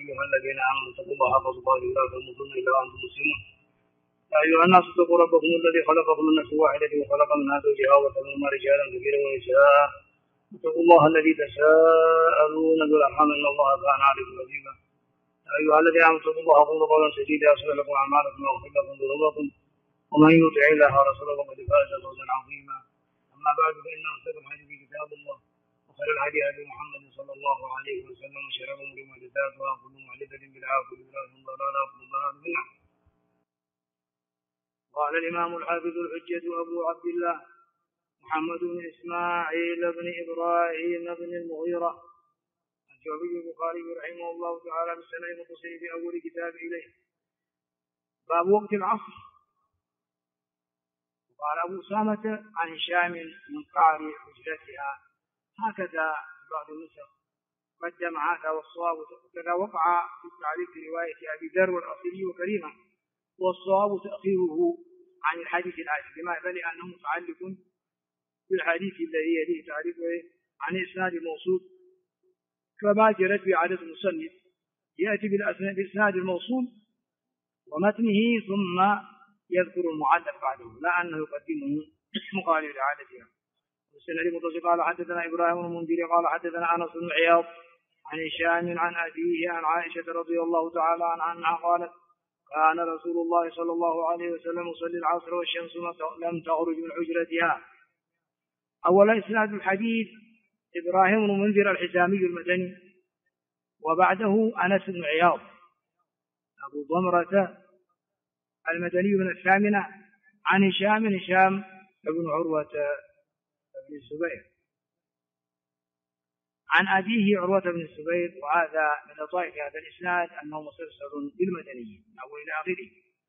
أيها الذين آمنوا اتقوا الله حق تقاته ولا تموتن إلا وأنتم مسلمون. يا أيها الناس اتقوا ربكم الذي خلقكم من نفس واحدة وخلق منها زوجها وبث منهما رجالا كثيرا ونساء. اتقوا الله الذي تساءلون به والأرحام إن الله كان عليكم رقيبا. يا أيها الذين آمنوا اتقوا الله وقولوا قولا سديدا يصلح لكم أعمالكم ويغفر لكم ذنوبكم ومن يطع الله ورسوله فقد فاز فوزا عظيما. أما بعد فإن أصدق الحديث كتاب الله وخير الهدي هدي محمد صلى الله عليه وسلم وشر الأمور محدثاتها وكل محدثة بدعة وكل بدعة ضلالة وكل ضلالة في النار. قال الإمام الحافظ الحجة أبو عبد الله محمد بن إسماعيل بن إبراهيم بن المغيرة الجوفي البخاري رحمه الله تعالى بالسنة المتصل في أول كتاب إليه باب وقت العصر. قال أبو أسامة عن هشام من قعر حجرتها هكذا بعض النسخ قدم هذا والصواب كذا وقع في التعليق في رواية أبي ذر والأصيلي وكريمة والصواب تأخيره عن الحديث الآتي لماذا؟ لأنه متعلق بالحديث الذي يليه تعريفه عن إسناد الموصول كما جرت بعادة المصنف يأتي بالإسناد الموصول ومتنه ثم يذكر المعلق بعده لا أنه يقدمه مقابل لعادتها. والسند المتصل قال حدثنا إبراهيم بن المنذر قال حدثنا أنس بن عياض عن هشام عن أبيه عن عائشة رضي الله تعالى عنها قالت كان رسول الله صلى الله عليه وسلم يصلي العصر والشمس لم تخرج من حجرتها. أولا إسناد الحديث إبراهيم بن المنذر الحزامي المدني وبعده أنس بن عياض أبو ضمرة المدني من الثامنة عن هشام بن عروة بن الزبير عن أبيه عروة بن الزبير. وهذا من لطائف هذا الإسناد أنه مسلسل بالمدني من أول إلى آخره.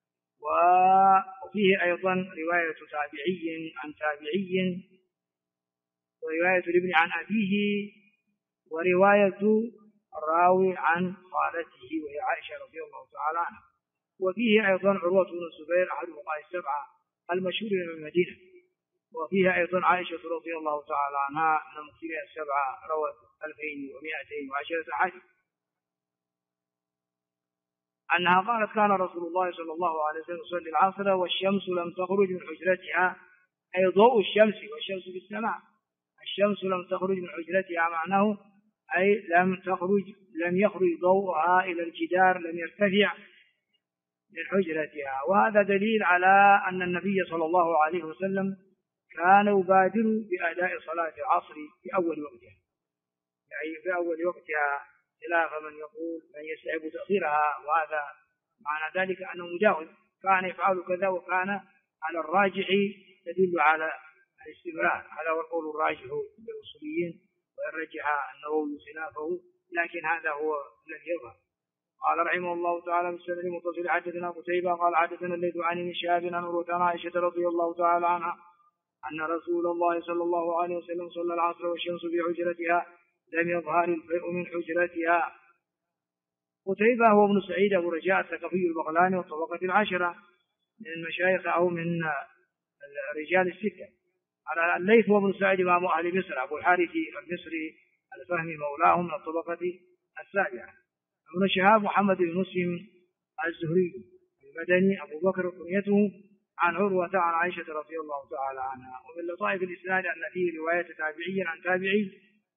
وفيه أيضا رواية تابعي عن تابعي ورواية الابن عن أبيه ورواية الراوي عن خالته وهي عائشة رضي الله تعالى عنها. وفيه أيضا عروة بن الزبير أحد الفقهاء السبعة المشهورين من المدينة. وفيها أيضا عائشة رضي الله تعالى عنها من المكثرين السبعة روت 2210 حديث أنها قالت كان رسول الله صلى الله عليه وسلم يصلي العصر والشمس لم تخرج من حجرتها أي ضوء الشمس والشمس في السماء. الشمس لم تخرج من حجرتها معناه أي لم يخرج ضوءها إلى الجدار لم يرتفع من حجرتها. وهذا دليل على أن النبي صلى الله عليه وسلم كان يبادر بأداء صلاة العصر في أول وقتها يعني في أول وقتها خلاف من يقول من يستحب تأخيرها. وهذا معنى ذلك أنه مجاوز كان يفعل كذا وكان على الراجح يدل على الاستمرار. هذا هو القول الراجح للأصوليين ويرجح النووي خلافه لكن هذا هو الذي يظهر. قال رحمه الله تعالى بالسند المتصل حدثنا قتيبة قال حدثنا الليث عن ابن شهاب عن عروة عن عائشة رضي الله تعالى عنها أن رسول الله صلى الله عليه وسلم صلى العصر والشمس في حجرتها لم يظهر الفيء من حجرتها. قتيبة هو ابن سعيد أبو رجاء الثقفي البغلاني والطبقة العاشرة من المشايخ أو من الرجال الستة. على الليث هو ابن سعيد إمام أهل مصر أبو الحارث المصري الفهمي مولاهم من الطبقة السابعة. ابن شهاب محمد بن مسلم الزهري المدني أبو بكر كنيته عن عروة عن عائشة رضي الله تعالى عنها. ومن لطائف الإسناد أن فيه رواية تابعي عن تابعي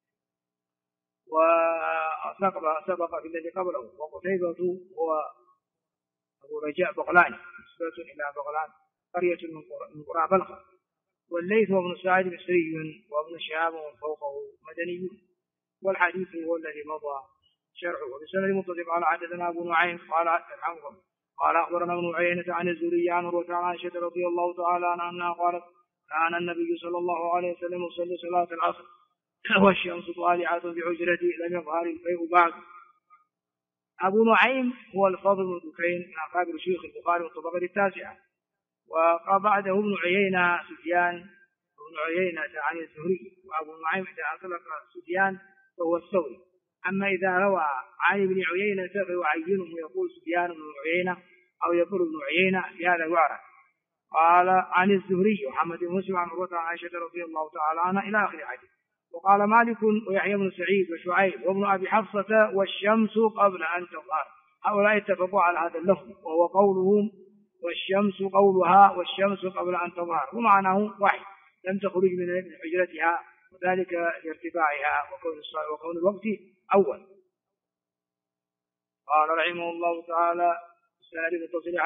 وسبق في الذي قبله. وقتيبة هو أبو رجاء بغلاني نسبة إلى بغلان قرية من قرى بلخ. والليث وابن سعيد مصري وابن شهاب ومن فوقه مدني. والحديث هو الذي مضى شرحه. وبسند المتصل قال حدثنا أبو نعيم قال أخبرنا ابن عيينة عن الزهري عن عروة عن عائشة رضي الله تعالى عنها قالت كان النبي صلى الله عليه وسلم يصلي صلاة العصر والشمس طالعة بحجرته لم يظهر الفيء بعد. أبو نعيم هو الفضل بن دكين من أكابر شيوخ البخاري والطبقة التاسعة. وبعده ابن عيينة سفيان ابن عيينة عن الزهري. وأبو نعيم إذا أطلق سفيان فهو الثوري. أما إذا روى عن ابن عيينة فيعينه يقول سفيان بن عيينة أو يقول ابن عيينة في هذا يعرف. قال عن الزهري محمد بن مسلم عن عروة عن عائشة رضي الله تعالى عنها إلى آخر الحديث. وقال مالك ويحيى بن سعيد وشعيب وابن أبي حفصة والشمس قبل أن تظهر. هؤلاء اتفقوا على هذا اللفظ، وهو قولهم والشمس قولها والشمس قبل أن تظهر، ومعناه واحد، لم تخرج من حجرتها، وذلك لارتفاعها وكون الوقت أول. قال رحمه الله تعالى السائل التصريح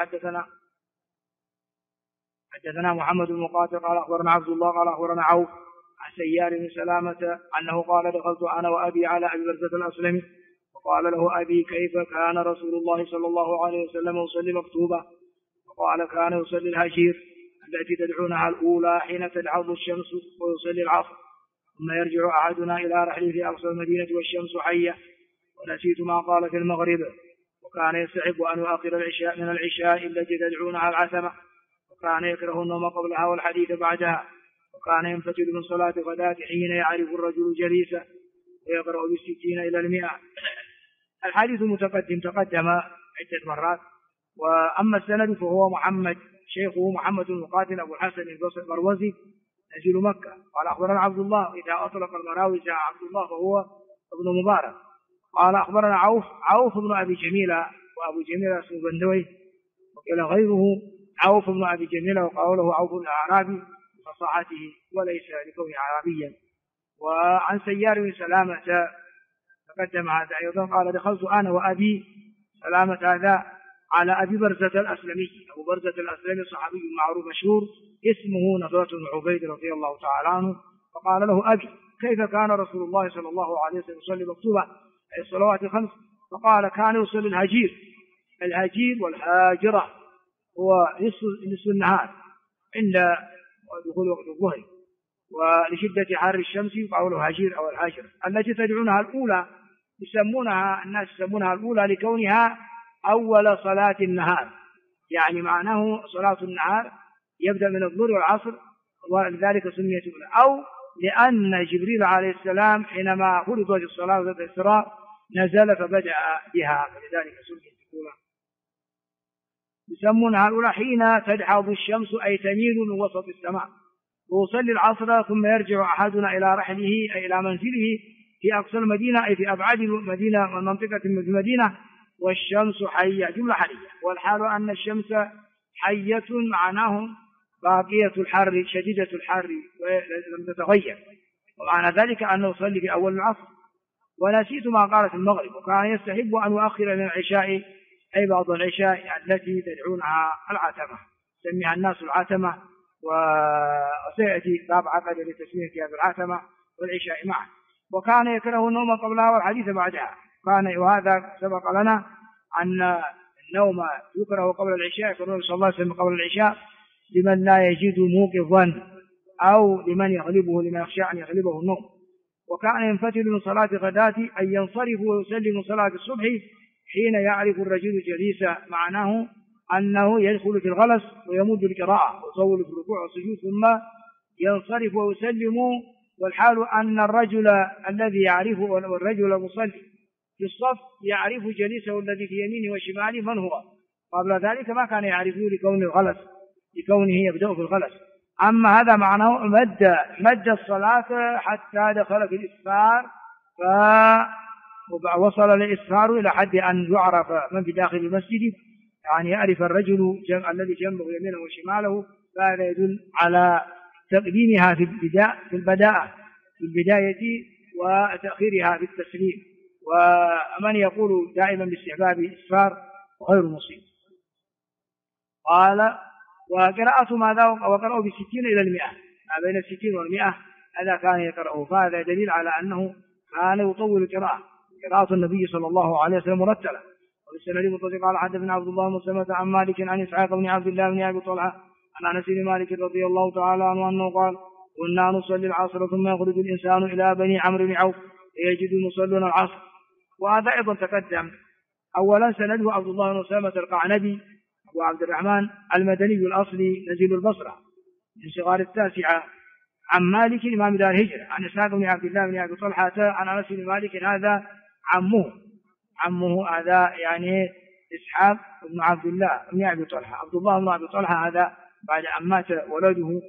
حدثنا محمد بن مقاتل قال أخبرنا عبد الله قال أخبرنا عوف عن سيار بن سلامة أنه قال دخلت أنا وأبي على أبي برزة الأسلمي وقال له أبي كيف كان رسول الله صلى الله عليه وسلم يصلي مكتوبة؟ وقال كان يصلي الهجير التي تدعونها الأولى حين تدعو الشمس ويصلي العصر، ثم يرجع أحدنا إلى رحله في أقصى المدينة والشمس حية. ونسيت ما قال في المغرب. وكان يستحب أن يؤخر العشاء من العشاء التي تدعونها العتمة، وكان يكره النوم قبلها والحديث بعدها، وكان ينفتل من صلاة غداة حين يعرف الرجل جليسه ويقرأ بالستين إلى 100. الحديث متقدم تقدم عدة مرات. وأما السند فهو محمد شيخه محمد المقاتل أبو الحسن البروزي نزيل مكة. قال أخبرنا عبد الله، إذا أطلق المراوي عبد الله فهو ابن مبارك. قال أخبرنا عوف بن أبي جميلة، وأبو جميلة اسمه بندوي، وقال غيره عوف بن أبي جميلة وقوله عوف الأعرابي بفصاحته وليس لكونه عربيا. وعن سيار بن سلامة تقدم هذا أيضا قال دخلت أنا وأبي سلامة هذا على أبي برزة الأسلمي. أبو برزة الأسلمي صحابي معروف مشهور اسمه نضرة بن عبيد رضي الله تعالى عنه. فقال له أبي كيف كان رسول الله صلى الله عليه وسلم يصلي مكتوبة أي الصلوات الخمس؟ فقال كان يصلي الهجير والهاجرة هو نصف النهار عند دخول وقت الظهر، ولشدة حر الشمس قوله هجير أو الهاجر التي تدعونها الأولى. الناس يسمونها الأولى لكونها أول صلاة النهار، يعني معناه صلاة النهار يبدأ من الظهر والعصر، ولذلك سميت أولى. أو لأن جبريل عليه السلام حينما فرضت الصلاة ذات الإسراء نزل فبدأ بها، فلذلك سميت أولى. يسمونها الأولى حين تدحض الشمس أي تميل من وسط السماء، ويصلي العصر ثم يرجع أحدنا إلى رحله أي إلى منزله في أقصى المدينة أي في أبعاد المدينة والمنطقة من المدينة والشمس حية جملة حالية. والحال أن الشمس حية معناه باقية الحر شديدة الحر ولم تتغير، ومعنى ذلك أنه يصلي في أول العصر. ونسيت ما قال في المغرب. وكان يستحب أن يؤخر من العشاء أي بعض العشاء التي تدعونها العتمة، سميها الناس العتمة، وسيأتي باب عقد لتسميتها بالعتمة والعشاء معا. وكان يكره النوم قبلها والحديث بعدها. وهذا سبق لنا أن النوم يكره قبل العشاء، يكره صلى الله عليه وسلم قبل العشاء لمن لا يجد موقظا أو لمن يخشى أن يغلبه النوم. وكان ينفتل من صلاة غداة أن ينصرف ويسلم من صلاة الصبح حين يعرف الرجل جليسا، معناه أنه يدخل في الغلس ويمد القراءة ويطول في الركوع والسجود ثم ينصرف ويسلم، والحال أن الرجل الذي يعرفه والرجل المصلي في الصف يعرف جليسه الذي في يمينه وشماله من هو. قبل ذلك ما كان يعرفه لكونه يبدأ في الغلس. أما هذا معناه مد الصلاة حتى دخل في الإسفار، فوصل الإسفار إلى حد أن يعرف من في داخل المسجد، يعني يعرف الرجل الذي جنبه يمينه وشماله، فهذا يدل على تقديمها في البداية وتأخيرها في التسليم. ومن يقول دائما باستحباب الإسفار غير مصيب. قال وقراءة ماذا وقرأوا بالستين إلى 100 ما بين 60 و100 هذا كان يقرأه، فهذا دليل على أنه كان يطول قراءة النبي صلى الله عليه وسلم مرتلة. وبالسند متصل قال حدثنا عبد الله بن مسلمة عن مالك عن إسحاق بن عبد الله بن أبي طلحة عن أنس بن مالك رضي الله تعالى عنه أنه قال كنا نصلي العصر ثم يخرج الإنسان إلى بني عمرو بن عوف فيجد يصلون العصر. وهذا أيضا تقدم. أولا سنده عبد الله بن مسلمة القعنبي وعبد الرحمن المدني الأصلي نزيل البصرة من صغار التاسعة عن مالك إمام دار الهجرة عن إسحاق بن عبد الله بن أبي طلحة عن أنس بن مالك هذا عمه هذا يعني إسحاق بن عبد الله بن أبي طلحة. عبد الله بن أبي طلحة هذا بعد أن مات ولده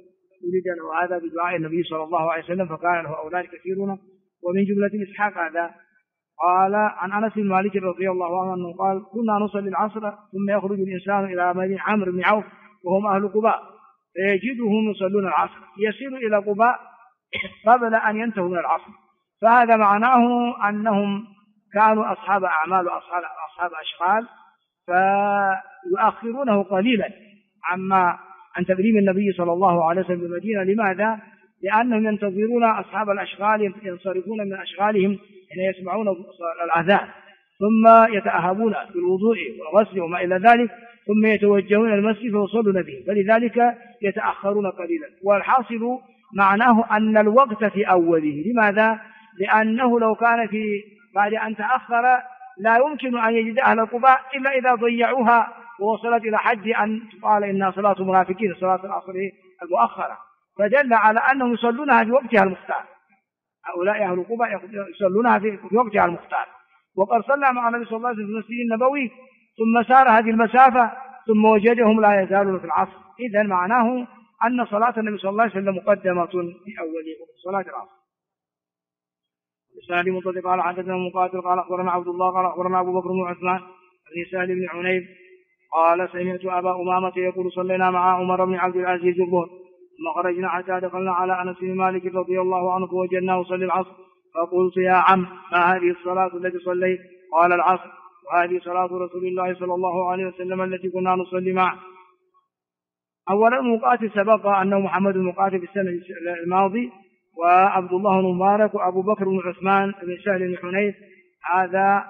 ولد له هذا بدعاء النبي صلى الله عليه وسلم فكان له أولاد كثيرون. ومن جملة إسحاق هذا قال عن أنس بن مالك رضي الله عنه أنه قال كنا نصلي العصر ثم يخرج الإنسان إلى مدينة عمرو بن عوف وهم أهل قباء فيجدهم يصلون العصر يسير إلى قباء قبل أن ينتهوا من العصر. فهذا معناه أنهم كانوا أصحاب أعمال وأصحاب أشغال فيؤخرونه قليلا عن تقديم النبي صلى الله عليه وسلم بالمدينة. لماذا؟ لأنهم ينتظرون أصحاب الأشغال ينصرفون من أشغالهم حين يسمعون الأذان ثم يتأهبون بالوضوء والغسل وما إلى ذلك ثم يتوجهون إلى المسجد فيصلون به فلذلك يتأخرون قليلا. والحاصل معناه أن الوقت في أوله. لماذا؟ لأنه لو كان بعد أن تأخر لا يمكن أن يجد أهل قباء إلا إذا ضيعوها ووصلت إلى حد أن تقال إنها صلاة منافقين صلاة العصر المؤخرة فدل على أنهم يصلونها في وقتها المختار. هؤلاء أهل قباء يصلونها في وقتها المختار. وقد صلى مع النبي صلى الله عليه وسلم في المسجد النبوي ثم سار هذه المسافة ثم وجدهم لا يزالون في العصر. إذن معناه أن صلاة النبي صلى الله عليه وسلم مقدمة في أول صلاة العصر. سهل مطلق قال حدثنا مقاتل قال أخبرنا عبد الله قال أخبرنا أبو بكر بن عثمان بن سهل بن حنيف قال سمعت أبا أمامة يقول صلينا مع عمر بن عبد العزيز الظهر ثم خرجنا حتى دخلنا على أنس بن مالك رضي الله عنه فوجدناه يصلي العصر فقلت يا عم ما هذه الصلاة التي صليت؟ قال العصر وهذه صلاة رسول الله صلى الله عليه وسلم التي كنا نصلي معه. أولا مقاتل سبق أنه محمد المقاتل في السنة الماضي وعبد الله بن مبارك وأبو بكر بن عثمان بن سهل بن حنيف هذا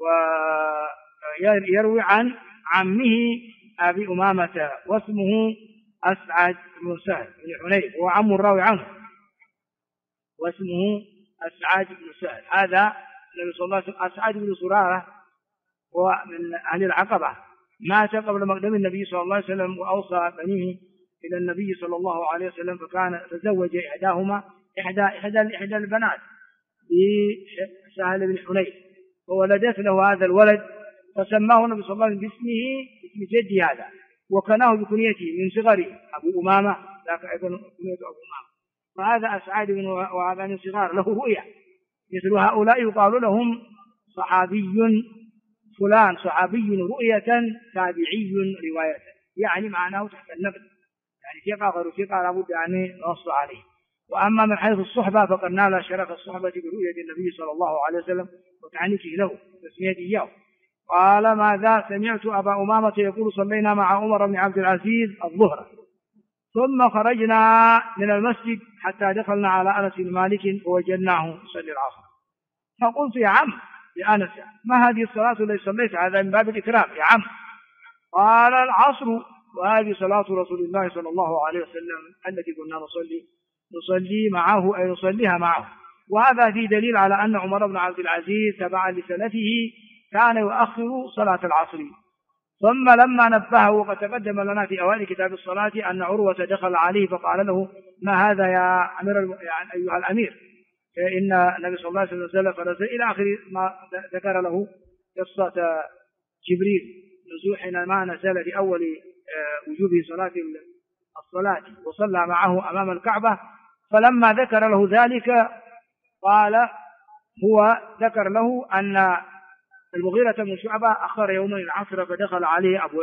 ويروي عن عمه أبي أمامة واسمه أسعد بن سهل بن حنيف هو عم الراوي عنه واسمه أسعد بن سهل. هذا النبي صلى الله عليه وسلم أسعد بن سرارة هو من أهل العقبة مات قبل مقدم النبي صلى الله عليه وسلم وأوصى بنيه إلى النبي صلى الله عليه وسلم فكان تزوج إحدى البنات بسهل بن حنيف وولدت له هذا الولد فسماه النبي صلى الله عليه وسلم باسم جدي هذا وكناه بكنيته من صغره أبو أمامة ذاك أيضا كنيته أبو أمامة. فهذا أسعد بن وهذا من صغار له رؤيا مثل هؤلاء يقال لهم صحابي فلان صحابي رؤية تابعي رواية يعني معناه تحت النقد يعني ثقة غير ثقة لابد أن نص عليه. وأما من حيث الصحبة فقد نال شرف الصحبة برؤية النبي صلى الله عليه وسلم وتعنيفه له وتسميته إياه. قال ماذا سمعت أبا أمامة يقول صلينا مع عمر بن عبد العزيز الظهر ثم خرجنا من المسجد حتى دخلنا على أنس بن مالك ووجدناه يصلي العصر فقلت يا عم لأنس ما هذه الصلاة التي صليت؟ هذا من باب الإكرام يا عم. قال العصر وهذه صلاة رسول الله صلى الله عليه وسلم التي كنا نصلي معه أي نصليها معه. وهذا فيه دليل على أن عمر بن عبد العزيز تبعا لسلفه كان يؤخر صلاة العصر. ثم لما نبهه وقد تقدم لنا في أوائل كتاب الصلاة أن عروة دخل عليه فقال له ما هذا يا أيها الأمير إن النبي صلى الله عليه وسلم نزل فنزل إلى آخر ما ذكر له قصة جبريل نزول حينما نزل في أول وجوب صلاة الصلاة وصلى معه أمام الكعبة. فلما ذكر له ذلك قال هو ذكر له أن المغيرة بن شعبة أخر يوما العصر فدخل عليه أبو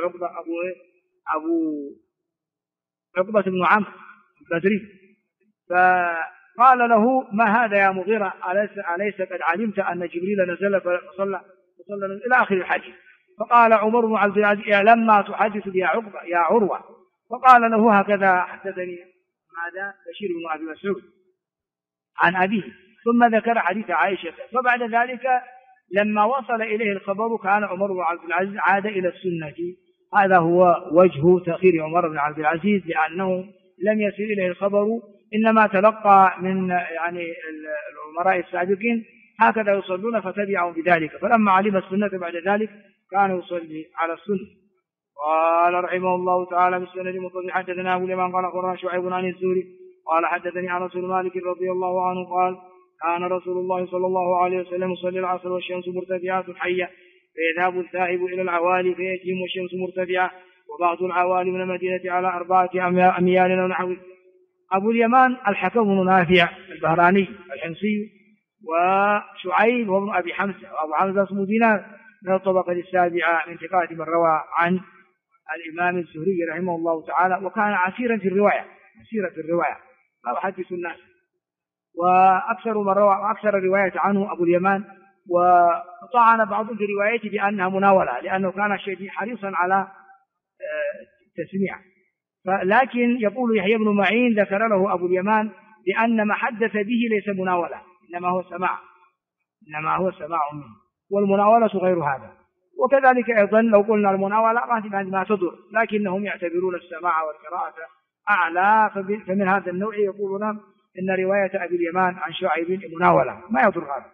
عقبة بن عمرو البدري فقال له ما هذا يا مغيرة أليس قد علمت أن جبريل نزل فصلى إلى آخر الحديث. فقال عمر بن عبد العزيز لما تحدث يا عروة فقال له هكذا حدثني ماذا بشير بن أبي مسعود عن أبيه ثم ذكر حديث عائشة. فبعد ذلك لما وصل إليه الخبر كان عمر بن عبد العزيز عاد إلى السنة. هذا هو وجه تأخير عمر بن عبد العزيز لأنه لم يصل إليه الخبر إنما تلقى من الأمراء السابقين هكذا يصلون فتبعهم بذلك فلما علم السنة بعد ذلك كان يصلي على السنة. قال رحمه الله تعالى بالسنة المتصل حدثنا أبو اليمان قال أخبرنا شعيب عن الزهري قال حدثني أنس بن مالك رضي الله عنه قال كان رسول الله صلى الله عليه وسلم يصلي العصر والشمس مرتفعة حية فيذهب الذاهب إلى العوالي فيأتيهم والشمس مرتفعة وبعض العوالي من المدينة على 4 أميال ونحو أبو اليمان الحكم بن نافع البهراني الحمصي، وشعيب وابن أبي حمزة، وأبو حمزة اسمه دينار من الطبقة السابعة من ثقات من روى عن الإمام الزهري رحمه الله تعالى، وكان عسيرا في الرواية، لا يحدث الناس، وأكثر من روى وأكثر الرواية عنه أبو اليمان. وطعن بعضهم في روايته بأنها مناولة، لأنه كان شديد حريصا على التسميع. لكن يقول يحيى بن معين ذكر له أبو اليمان بأن ما حدث به ليس مناولة، إنما هو سماع منه، والمناولة غير هذا. وكذلك أيضا لو قلنا المناولة ما تضر، لكنهم يعتبرون السماع والقراءة أعلى، فمن هذا النوع يقولون إن رواية أبي اليمان عن شعيب مناولة، ما يضر هذا.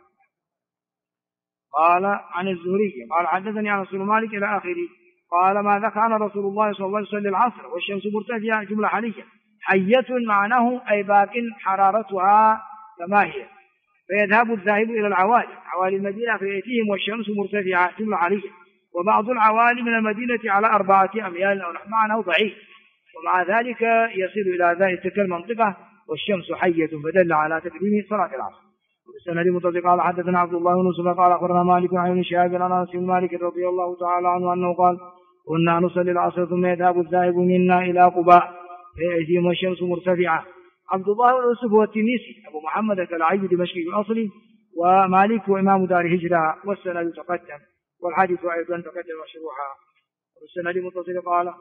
قال عن الزهري قال حدثني عن رسول مالك إلى آخره. قال ما ذكر رسول الله صلى الله عليه وسلم العصر والشمس مرتفعة، جملة حالية، حية معناه أي باق حرارتها كما هي، فيذهب الذاهب إلى عوالي المدينة فيأتيهم والشمس مرتفعة، جملة حالية. وبعض العوالي من المدينة على 4 أميال أو نحو، معناه ضعيف، ومع ذلك يصل إلى ذلك المنطقة والشمس حية، فدل على تقديم صلاة العصر. وبالسند المتصل قال حدثنا عبد الله بن يوسف قال أخبرنا مالك عن ابن شهاب عن أنس بن مالك رضي الله تعالى عنه أنه قال كنا نصلي العصر ثم يذهب الذاهب منا إلى قباء فيأتيهم والشمس مرتفعة. عبد الله بن يوسف هو التنيسي أبو محمد الكلاعي دمشقي الأصلي، ومالك وإمام دار هجرة، والسند تقدم، والحديث أيضا تقدم مشروحا. والسند المتصل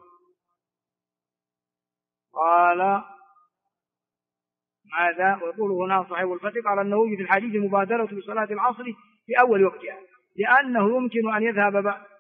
قال ماذا؟ ويقول هنا صاحب الفتح قال النووي في الحديث المبادرة بصلاة العصر في أول وقتها، لأنه يمكن أن يذهب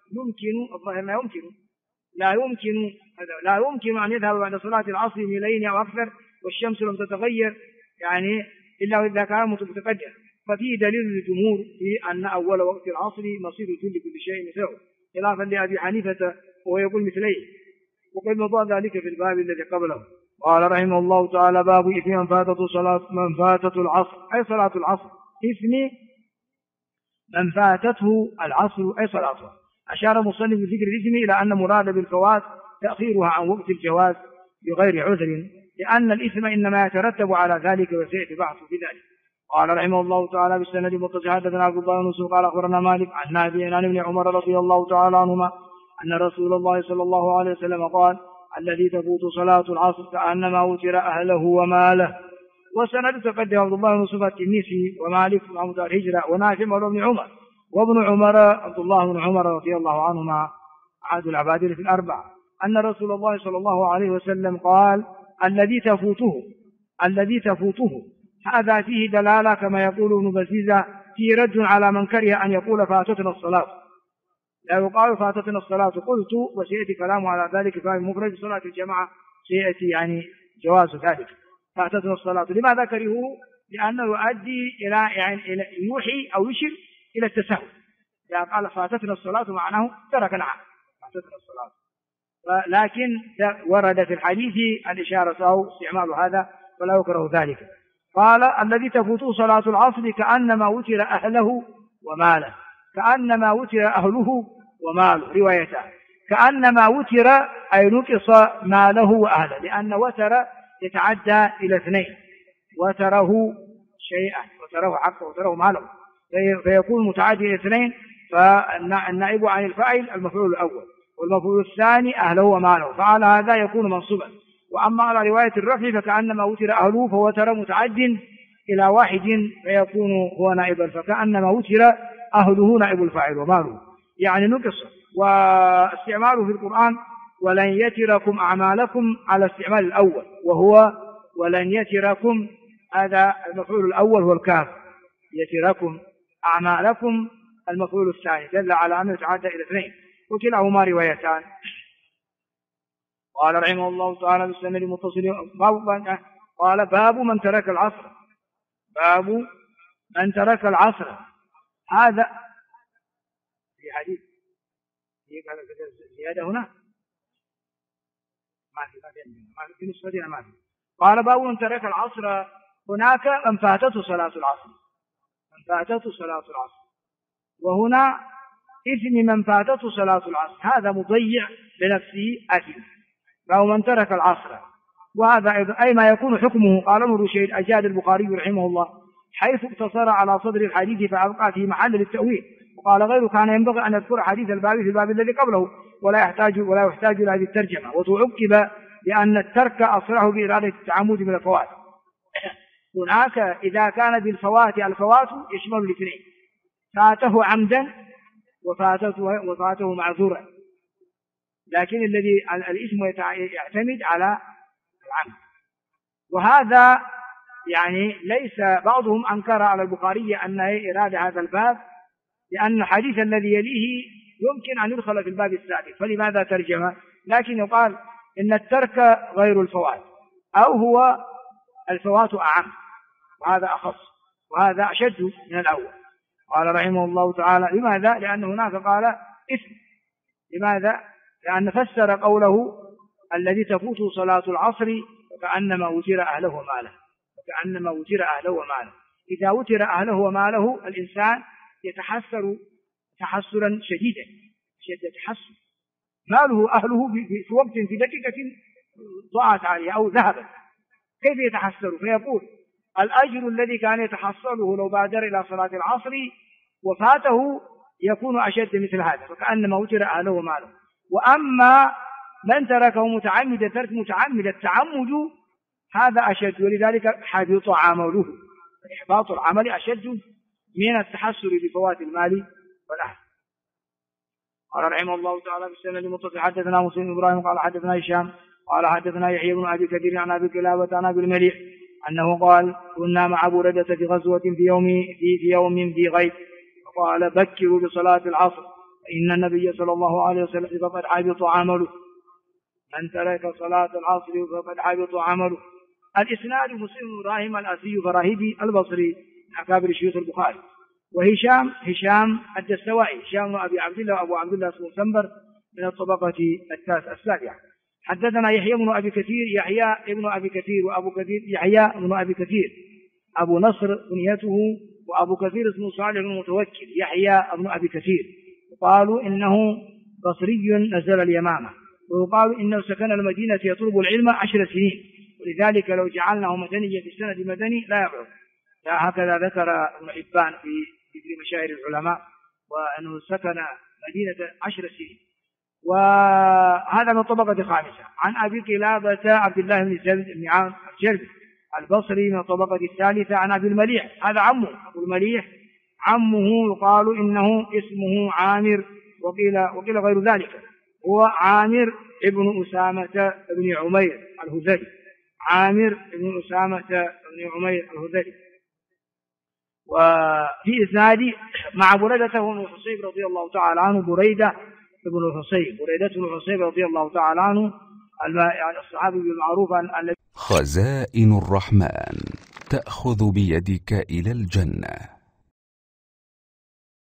لا يمكن أن يذهب بعد صلاة العصر ميلين أو أكثر والشمس لم تتغير، يعني إلا إذا كان متقدم. ففيه دليل للجمهور في أن أول وقت العصر مصير كل شيء مثله، خلافا لأبي حنيفة وهو يقول مثليه، وقد مضى ذلك في الباب الذي قبله. قال رحمه الله تعالى باب إثم من فاتته العصر، أي صلاة العصر، إثم من فاتته العصر أي صلاته. أشار المصنف بذكر الإثم إلى أن مراد بالفوات تأخيرها عن وقت الجواز بغير عذر، لأن الإثم إنما يترتب على ذلك وسيأتي بحث في ذلك. قال رحمه الله تعالى بالسند المتصل حدثنا عبد الله بن يوسف قال أخبرنا مالك عن نافع عن ابن عمر رضي الله تعالى عنهما أن رسول الله صلى الله عليه وسلم قال الذي تفوت صلاة العصر كأنما وتر أهله وماله. وسند تقدم عبد الله بن يوسف التنيسي ومالك وإمام دار الهجرة ونافع وابن عمر، وابن عمر عبد الله بن عمر رضي الله عنهما أحد العبادلة في الأربعة، أن رسول الله صلى الله عليه وسلم قال الذي تفوته. هذا فيه دلالة كما يقول ابن بزيزة في رد على من كره أن يقول فاتتنا الصلاة، لا يقال فاتتنا الصلاة. قلت وسيأتي كلام على ذلك في مفرد صلاة الجماعة، سيأتي يعني جواز ذلك. فاتتنا الصلاة لماذا كرهوه؟ لأنه يؤدي إلى يوحي أو يشير إلى التساهل. إذا قال فاتتنا الصلاة معناه تركنا فاتتنا الصلاة، لكن ورد في الحديث الإشارة أو استعمال هذا فلا يكره ذلك. قال الذي تفوته صلاة العصر كأنما وتر أهله وماله، كأنما وتر أهله وماله روايتان، كأنما وتر أي نقص ماله وأهله، لأن وتر يتعدى إلى 2، وتره شيئا، وتره حقه، وتره ماله، فيكون متعدي إلى 2، فالنائب عن الفاعل المفعول الأول، والمفعول الثاني أهله وماله، فعلى هذا يكون منصوبا. وأما على رواية الرفع فكأنما وتر أهله فوتر متعد إلى 1 فيكون هو نائبا، فكأنما وتر أهله نائب الفاعل وماله يعني نقص. واستعماله في القرآن ولن يتركم أعمالكم على استعمال الأول، وهو ولن يتركم، هذا المفعول الأول هو الكاف، يتركم أعمالكم المفعول الثاني، دل على أنه يتعدى إلى 2، وكلاهما روايتان. قال رحمه الله تعالى بالسند المتصل قال باب من ترك العصر، باب من ترك العصر. هذا في حديث زيادة هنا ما في نسختنا ما في. قال باب من ترك العصر، هناك من فاتته صلاة العصر، من فاتته صلاة العصر، وهنا إثم من فاتته صلاة العصر، هذا مضيع لنفسه أثم. فهو من ترك العصر وهذا أيضا أي ما يكون حكمه. قال ابن رشيد أجاد البخاري رحمه الله حيث اقتصر على صدر الحديث فأبقى فيه محل للتأويل. وقال غيره كان ينبغي أن يذكر حديث الباب في الباب الذي قبله ولا يحتاج إلى هذه الترجمة. وتعقب لأن الترك أصرح بإرادة التعمد من الفوات. هناك إذا كان بالفوات الفوات يشمل الاثنين، فاته عمدا وفاته معذورا، لكن الذي الاسم يعتمد على العمد. وهذا يعني ليس بعضهم أنكر على البخاري أن إرادة هذا الباب، لأن الحديث الذي يليه يمكن أن يدخل في الباب السابق، فلماذا ترجمه؟ لكن يقال إن الترك غير الفوات، أو هو الفوات أعم، وهذا أخص وهذا أشد من الأول. قال رحمه الله تعالى لماذا؟ لأن هناك قال اسم. لماذا؟ لأن فسر قوله الذي تفوته صلاة العصر وكأنما وتر أهله وماله، وكأنما وتر أهله وماله. إذا وتر أهله وماله الإنسان يتحسر تحسرا شديدا، شدة تحسر، ماله أهله في وقت في دقيقة ضاعت عليه أو ذهبت، كيف يتحسر؟ فيقول الأجر الذي كان يتحصله لو بادر إلى صلاة العصر وفاته يكون أشد مثل هذا، وكأنما وتر أهله وماله. وأما من تركه متعمدا ترك متعمد التعمد هذا أشد، ولذلك حبط عمله. إحباط العمل أشد من التحسر بفوات المال والأهل. قال رحمه الله تعالى في السنة المتصل حدثنا مسلم بن إبراهيم قال حدثنا هشام قال حدثنا يحيى بن أبي كثير عن أبي كلابة عن أبي المليح أنه قال كنا مع بردة في غزوة في يوم ذي غيب، فقال بكروا بصلاة العصر فإن النبي صلى الله عليه وسلم فقد حبط عمله، من ترك صلاة العصر فقد حبط عمله. الإسناد مسلم بن إبراهيم الأسي فراهيدي البصري من أكابر شيوخ البخاري. وهشام الدستوائي هشام بن أبي عبد الله وأبو عبد الله اسمه سنبر من الطبقة السابعة. حدثنا يحيى بن أبي كثير يحيى ابن أبي كثير وأبو كثير يحيى بن أبي كثير أبو نصر كنيته، وأبو كثير اسمه صالح بن متوكل يحيى بن أبي كثير. وقالوا إنه بصري نزل اليمامة، ويقال إنه سكن المدينة يطلب العلم 10 سنين، ولذلك لو جعلناه مدنيا في السند مدني لا يبعد. هكذا ذكر ابن حبان في مشاهير العلماء، وأنه سكن مدينة 10 سنين. وهذا من الطبقة الخامسة. عن أبي قلابة عبد الله بن زيد بن عامر الجربي البصري من الطبقة الثالثة. عن أبي المليح هذا عمه، أبو المليح عمه يقال إنه اسمه عامر وقيل غير ذلك، هو عامر ابن أسامة بن عمير الهذلي، عامر ابن أسامة بن عمير الهذلي. وفي إسنادي مع بردة بن الحصيب رضي الله تعالى عنه بريدة بن الحصيب رضي الله تعالى عنه الصحابي المعروف الذي خزائن الرحمن تأخذ بيدك إلى الجنة.